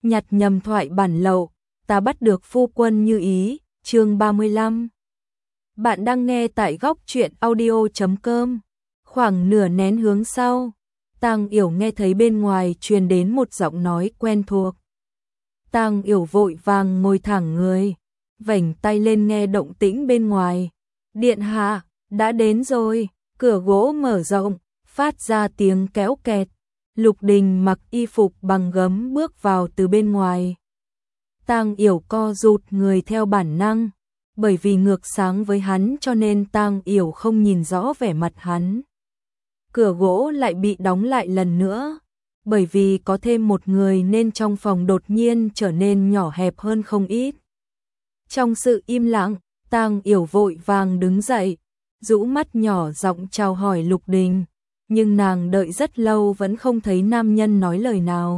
nhặt nhầm thoại bản lậu, ta bắt được phu quân như ý, chương 35. Bạn đang nghe tại góc truyện audio.com. Khoảng nửa nén hướng sau, Tang Yểu nghe thấy bên ngoài truyền đến một giọng nói quen thuộc. Tang Yểu vội vàng ngồi thẳng người, vểnh tay lên nghe động tĩnh bên ngoài. Điện hạ, đã đến rồi, cửa gỗ mở rộng, phát ra tiếng kéo kẹt. Lục Đình mặc y phục bằng gấm bước vào từ bên ngoài. Tang Yểu co rụt người theo bản năng, bởi vì ngược sáng với hắn cho nên Tang Yểu không nhìn rõ vẻ mặt hắn. Cửa gỗ lại bị đóng lại lần nữa, bởi vì có thêm một người nên trong phòng đột nhiên trở nên nhỏ hẹp hơn không ít. Trong sự im lặng, Tang Yểu vội vàng đứng dậy, rũ mắt nhỏ giọng chào hỏi Lục Đình, nhưng nàng đợi rất lâu vẫn không thấy nam nhân nói lời nào.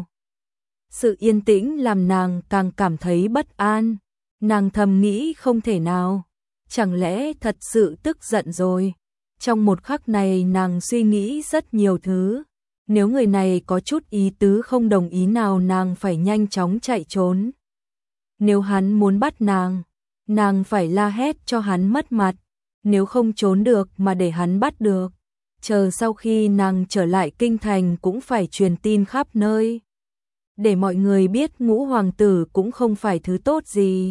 Sự yên tĩnh làm nàng càng cảm thấy bất an, nàng thầm nghĩ không thể nào, chẳng lẽ thật sự tức giận rồi. Trong một khắc này nàng suy nghĩ rất nhiều thứ, nếu người này có chút ý tứ không đồng ý nào nàng phải nhanh chóng chạy trốn. Nếu hắn muốn bắt nàng phải la hét cho hắn mất mặt, nếu không trốn được mà để hắn bắt được, chờ sau khi nàng trở lại kinh thành cũng phải truyền tin khắp nơi, để mọi người biết Ngũ hoàng tử cũng không phải thứ tốt gì.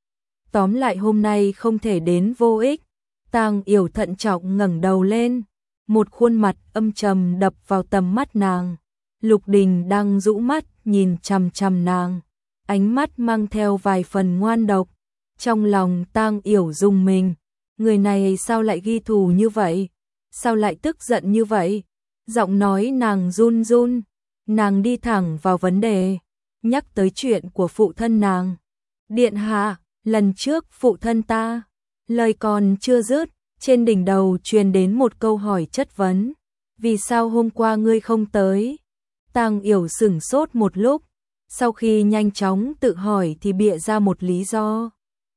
Tóm lại hôm nay không thể đến vô ích. Tang Yểu thận trọng ngẩng đầu lên, một khuôn mặt âm trầm đập vào tầm mắt nàng. Lục Đình đang rũ mắt nhìn chằm chằm nàng, ánh mắt mang theo vài phần ngoan độc. Trong lòng Tang Yểu rùng mình, người này sao lại ghi thù như vậy, sao lại tức giận như vậy. Giọng nói nàng run run, nàng đi thẳng vào vấn đề, nhắc tới chuyện của phụ thân nàng. Điện hạ, lần trước phụ thân ta, lời còn chưa dứt, trên đỉnh đầu truyền đến một câu hỏi chất vấn. Vì sao hôm qua ngươi không tới? Tang Yểu sửng sốt một lúc, sau khi nhanh chóng tự hỏi thì bịa ra một lý do.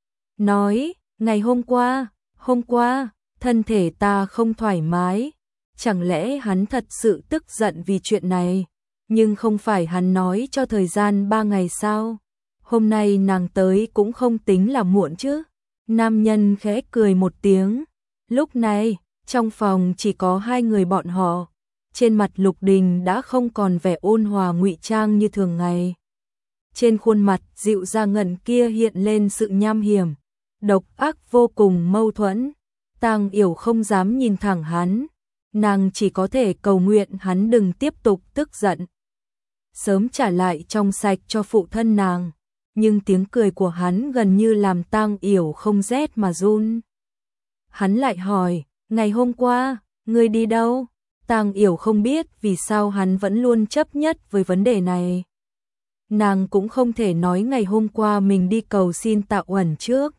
Nói, ngày hôm qua, thân thể ta không thoải mái. Chẳng lẽ hắn thật sự tức giận vì chuyện này? Nhưng không phải hắn nói cho thời gian 3 ngày sao? Hôm nay nàng tới cũng không tính là muộn chứ? Nam nhân khẽ cười một tiếng. Lúc này, trong phòng chỉ có hai người bọn họ. Trên mặt Lục Đình đã không còn vẻ ôn hòa ngụy trang như thường ngày. Trên khuôn mặt dịu dàng ngần kia hiện lên sự nham hiểm, độc ác vô cùng mâu thuẫn. Tang Yểu không dám nhìn thẳng hắn, nàng chỉ có thể cầu nguyện hắn đừng tiếp tục tức giận, sớm trả lại trong sạch cho phụ thân nàng. Nhưng tiếng cười của hắn gần như làm Tang Yểu không rét mà run. Hắn lại hỏi, ngày hôm qua, ngươi đi đâu? Tang Yểu không biết vì sao hắn vẫn luôn chấp nhất với vấn đề này. Nàng cũng không thể nói ngày hôm qua mình đi cầu xin Tạ Uẩn trước.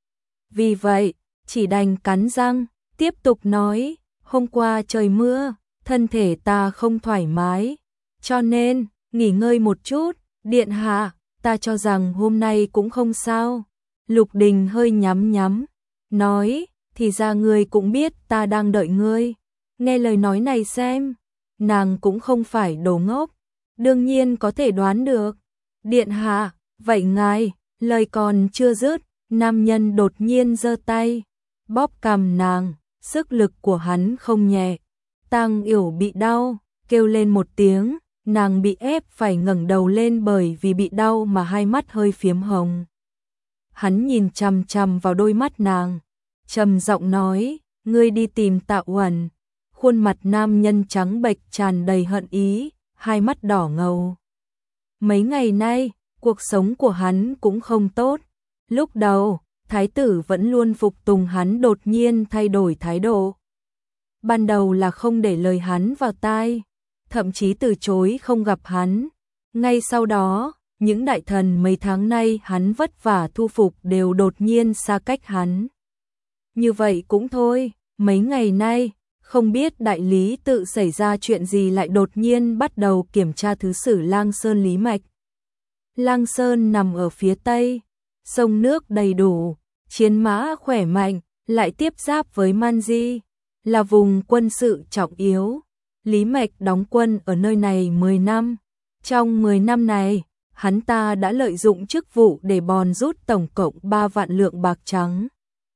Vì vậy, chỉ đành cắn răng, tiếp tục nói, hôm qua trời mưa, thân thể ta không thoải mái, cho nên, nghỉ ngơi một chút. Điện hạ, ta cho rằng hôm nay cũng không sao. Lục Đình hơi nhắm, nói, thì ra ngươi cũng biết ta đang đợi ngươi. Nghe lời nói này xem, nàng cũng không phải đồ ngốc, đương nhiên có thể đoán được. Điện hạ, vậy ngài, lời còn chưa dứt, nam nhân đột nhiên giơ tay, bóp cằm nàng, sức lực của hắn không nhẹ. Tang Yểu bị đau, kêu lên một tiếng, nàng bị ép phải ngẩng đầu lên bởi vì bị đau mà hai mắt hơi phiếm hồng. Hắn nhìn chằm chằm vào đôi mắt nàng, trầm giọng nói, ngươi đi tìm Tạ Uẩn. Khuôn mặt nam nhân trắng bệch tràn đầy hận ý, hai mắt đỏ ngầu. Mấy ngày nay, cuộc sống của hắn cũng không tốt. Lúc đầu, thái tử vẫn luôn phục tùng hắn đột nhiên thay đổi thái độ. Ban đầu là không để lời hắn vào tai, thậm chí từ chối không gặp hắn. Ngay sau đó, những đại thần mấy tháng nay hắn vất vả thu phục đều đột nhiên xa cách hắn. Như vậy cũng thôi, mấy ngày nay, không biết đại lý tự xảy ra chuyện gì lại đột nhiên bắt đầu kiểm tra thứ sử Lang Sơn Lý Mạch. Lang Sơn nằm ở phía tây, sông nước đầy đủ, chiến mã khỏe mạnh, lại tiếp giáp với Manji, là vùng quân sự trọng yếu. Lý Mạch đóng quân ở nơi này 10 năm. Trong 10 năm này, hắn ta đã lợi dụng chức vụ để bòn rút tổng cộng 3 vạn lượng bạc trắng.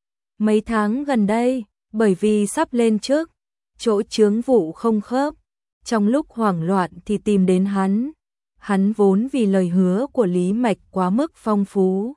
Mấy tháng gần đây, bởi vì sắp lên chức, chỗ chướng vụ không khớp, trong lúc hoảng loạn thì tìm đến hắn. Hắn vốn vì lời hứa của Lý Mạch quá mức phong phú,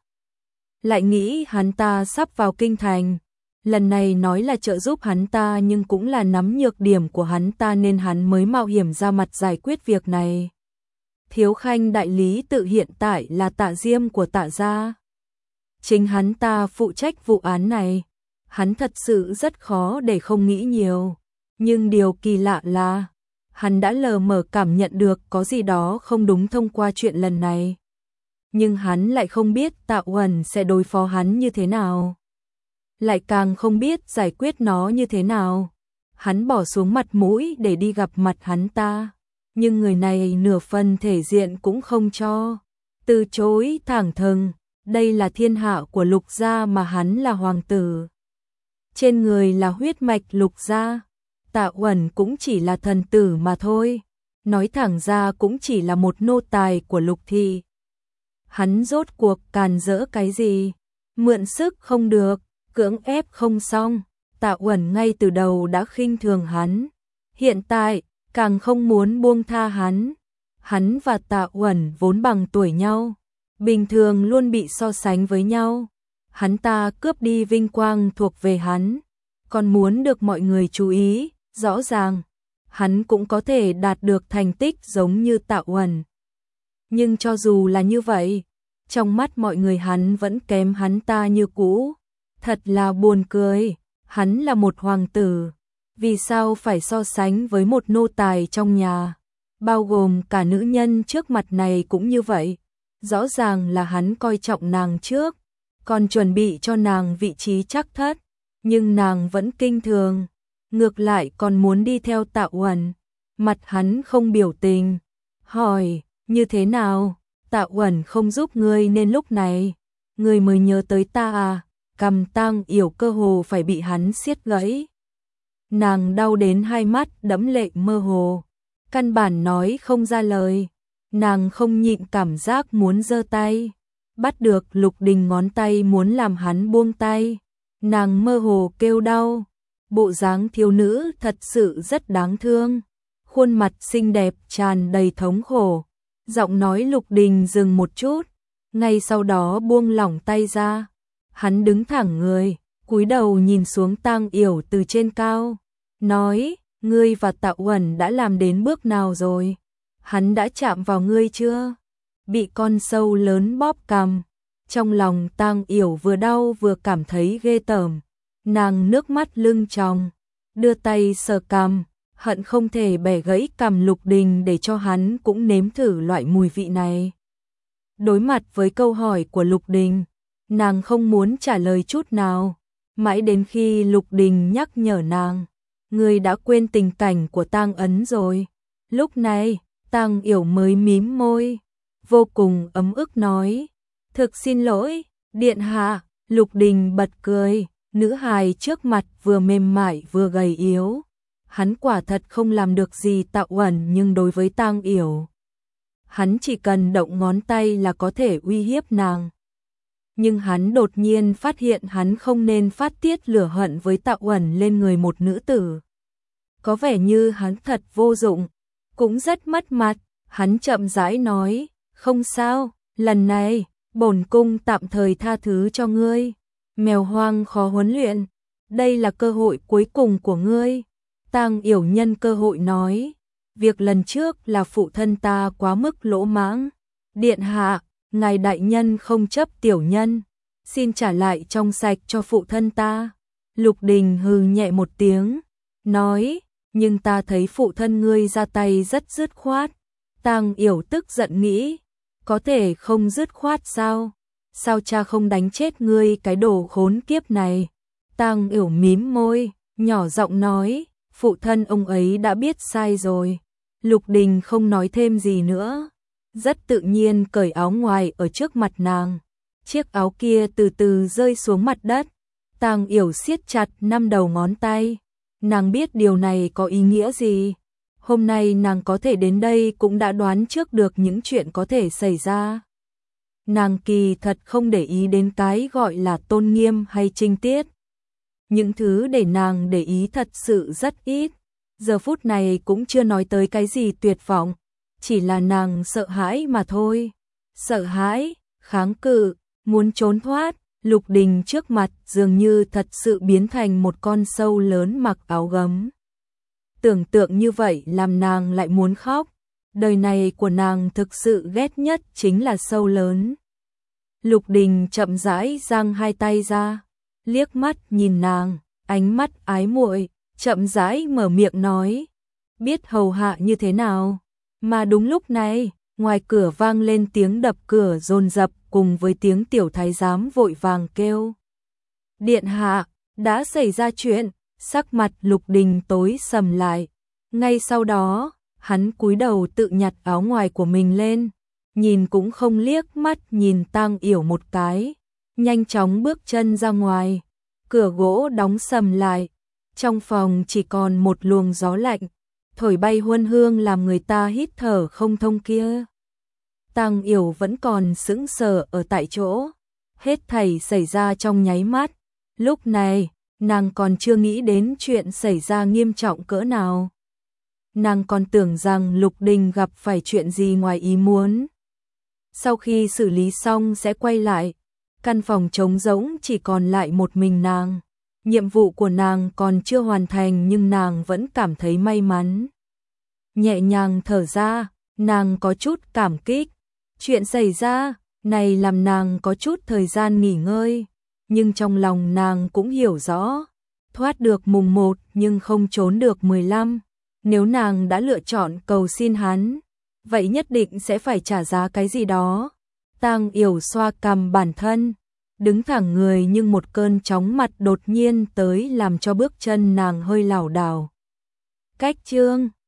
lại nghĩ hắn ta sắp vào kinh thành, lần này nói là trợ giúp hắn ta nhưng cũng là nắm nhược điểm của hắn ta nên hắn mới mạo hiểm ra mặt giải quyết việc này. Thiếu khanh đại lý tự hiện tại là Tạ Diêm của Tạ gia. Chính hắn ta phụ trách vụ án này, hắn thật sự rất khó để không nghĩ nhiều. Nhưng điều kỳ lạ là, hắn đã lờ mờ cảm nhận được có gì đó không đúng thông qua chuyện lần này. Nhưng hắn lại không biết Tạ Uẩn sẽ đối phó hắn như thế nào. Lại càng không biết giải quyết nó như thế nào. Hắn bỏ xuống mặt mũi để đi gặp mặt hắn ta. Nhưng người này nửa phần thể diện cũng không cho. Từ chối thẳng thừng, đây là thiên hạ của Lục gia mà hắn là hoàng tử. Trên người là huyết mạch Lục gia. Tạ Uẩn cũng chỉ là thần tử mà thôi. Nói thẳng ra cũng chỉ là một nô tài của Lục thị. Hắn rốt cuộc càn rỡ cái gì? Mượn sức không được, cưỡng ép không xong. Tạ Uẩn ngay từ đầu đã khinh thường hắn. Hiện tại, càng không muốn buông tha hắn. Hắn và Tạ Uẩn vốn bằng tuổi nhau, bình thường luôn bị so sánh với nhau. Hắn ta cướp đi vinh quang thuộc về hắn, còn muốn được mọi người chú ý, rõ ràng hắn cũng có thể đạt được thành tích giống như Tạ Uẩn. Nhưng cho dù là như vậy, trong mắt mọi người hắn vẫn kém hắn ta như cũ. Thật là buồn cười, hắn là một hoàng tử, vì sao phải so sánh với một nô tài trong nhà, bao gồm cả nữ nhân trước mặt này cũng như vậy. Rõ ràng là hắn coi trọng nàng trước, còn chuẩn bị cho nàng vị trí chắc thất, nhưng nàng vẫn kinh thường, ngược lại còn muốn đi theo Tạ Uẩn. Mặt hắn không biểu tình, hỏi, như thế nào? Tạ Uẩn không giúp ngươi nên lúc này ngươi mới nhớ tới ta à? Cằm Tang Yểu cơ hồ phải bị hắn siết gãy. Nàng đau đến hai mắt đẫm lệ mơ hồ, căn bản nói không ra lời. Nàng không nhịn cảm giác muốn giơ tay, bắt được Lục Đình ngón tay muốn làm hắn buông tay. Nàng mơ hồ kêu đau, bộ dáng thiếu nữ thật sự rất đáng thương, khuôn mặt xinh đẹp tràn đầy thống khổ. Giọng nói Lục Đình dừng một chút, ngay sau đó buông lỏng tay ra. Hắn đứng thẳng người, cúi đầu nhìn xuống Tang Yểu từ trên cao, nói, ngươi và Tạ Uẩn đã làm đến bước nào rồi? Hắn đã chạm vào ngươi chưa? Bị con sâu lớn bóp cằm, trong lòng Tang Yểu vừa đau vừa cảm thấy ghê tởm. Nàng nước mắt lưng tròng, đưa tay sờ cằm, hận không thể bẻ gãy cằm Lục Đình để cho hắn cũng nếm thử loại mùi vị này. Đối mặt với câu hỏi của Lục Đình, nàng không muốn trả lời chút nào, mãi đến khi Lục Đình nhắc nhở nàng, ngươi đã quên tình cảnh của Tang Ấn rồi. Lúc này, Tang Yểu mới mím môi, vô cùng ấm ức nói, thực xin lỗi, điện hạ. Lục Đình bật cười, nữ hài trước mặt vừa mềm mại vừa gầy yếu. Hắn quả thật không làm được gì Tạ Uẩn, nhưng đối với Tang Yểu, hắn chỉ cần động ngón tay là có thể uy hiếp nàng. Nhưng hắn đột nhiên phát hiện hắn không nên phát tiết lửa hận với Tạ Uẩn lên người một nữ tử. Có vẻ như hắn thật vô dụng, cũng rất mất mặt. Hắn chậm rãi nói, không sao, lần này, bổn cung tạm thời tha thứ cho ngươi. Mèo hoang khó huấn luyện, đây là cơ hội cuối cùng của ngươi. Tang Yểu nhân cơ hội nói, việc lần trước là phụ thân ta quá mức lỗ mãng. Điện hạ, ngài đại nhân không chấp tiểu nhân, xin trả lại trong sạch cho phụ thân ta. Lục Đình hừ nhẹ một tiếng, nói, nhưng ta thấy phụ thân ngươi ra tay rất dứt khoát. Tang Yểu tức giận nghĩ, có thể không dứt khoát sao? Sao cha không đánh chết ngươi cái đồ khốn kiếp này? Tang Yểu mím môi, nhỏ giọng nói, phụ thân ông ấy đã biết sai rồi. Lục Đình không nói thêm gì nữa, rất tự nhiên cởi áo ngoài ở trước mặt nàng. Chiếc áo kia từ từ rơi xuống mặt đất. Tang Yểu siết chặt 5 đầu ngón tay. Nàng biết điều này có ý nghĩa gì. Hôm nay nàng có thể đến đây cũng đã đoán trước được những chuyện có thể xảy ra. Nàng kỳ thật không để ý đến cái gọi là tôn nghiêm hay trinh tiết. Những thứ để nàng để ý thật sự rất ít. Giờ phút này cũng chưa nói tới cái gì tuyệt vọng, chỉ là nàng sợ hãi mà thôi. Sợ hãi, kháng cự, muốn trốn thoát. Lục Đình trước mặt dường như thật sự biến thành một con sâu lớn mặc áo gấm. Tưởng tượng như vậy làm nàng lại muốn khóc. Đời này của nàng thực sự ghét nhất chính là sâu lớn. Lục Đình chậm rãi giang hai tay ra, liếc mắt nhìn nàng, ánh mắt ái muội, chậm rãi mở miệng nói, biết hầu hạ như thế nào. Mà đúng lúc này, ngoài cửa vang lên tiếng đập cửa dồn dập cùng với tiếng tiểu thái giám vội vàng kêu. Điện hạ, đã xảy ra chuyện. Sắc mặt Lục Đình tối sầm lại. Ngay sau đó, hắn cúi đầu tự nhặt áo ngoài của mình lên, nhìn cũng không liếc mắt nhìn Tang Yểu một cái, nhanh chóng bước chân ra ngoài. Cửa gỗ đóng sầm lại, trong phòng chỉ còn một luồng gió lạnh, thổi bay huân hương làm người ta hít thở không thông kia. Tang Yểu vẫn còn sững sờ ở tại chỗ, hết thảy xảy ra trong nháy mắt. Lúc này, nàng còn chưa nghĩ đến chuyện xảy ra nghiêm trọng cỡ nào. Nàng còn tưởng rằng Lục Đình gặp phải chuyện gì ngoài ý muốn. Sau khi xử lý xong sẽ quay lại, căn phòng trống rỗng chỉ còn lại một mình nàng. Nhiệm vụ của nàng còn chưa hoàn thành nhưng nàng vẫn cảm thấy may mắn. Nhẹ nhàng thở ra, nàng có chút cảm kích. Chuyện xảy ra, này làm nàng có chút thời gian nghỉ ngơi. Nhưng trong lòng nàng cũng hiểu rõ, thoát được mùng 1 nhưng không trốn được 15. Nếu nàng đã lựa chọn cầu xin hắn, vậy nhất định sẽ phải trả giá cái gì đó. Tang Yểu xoa cằm bản thân, đứng thẳng người nhưng một cơn chóng mặt đột nhiên tới làm cho bước chân nàng hơi lảo đảo. Cách chương